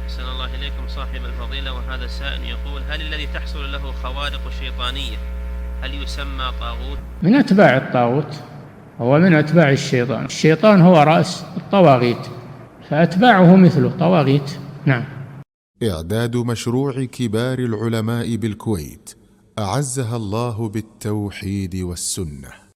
أحسن الله إليكم صاحب الفضيلة. وهذا سائل يقول: هل الذي تحصل له خوارق شيطانية هل يسمى طاغوت؟ من أتباع الطاغوت، هو من أتباع الشيطان. الشيطان هو رأس الطواغيت، فأتباعه مثله طواغيت. نعم. إعداد مشروع كبار العلماء بالكويت أعزها الله بالتوحيد والسنة.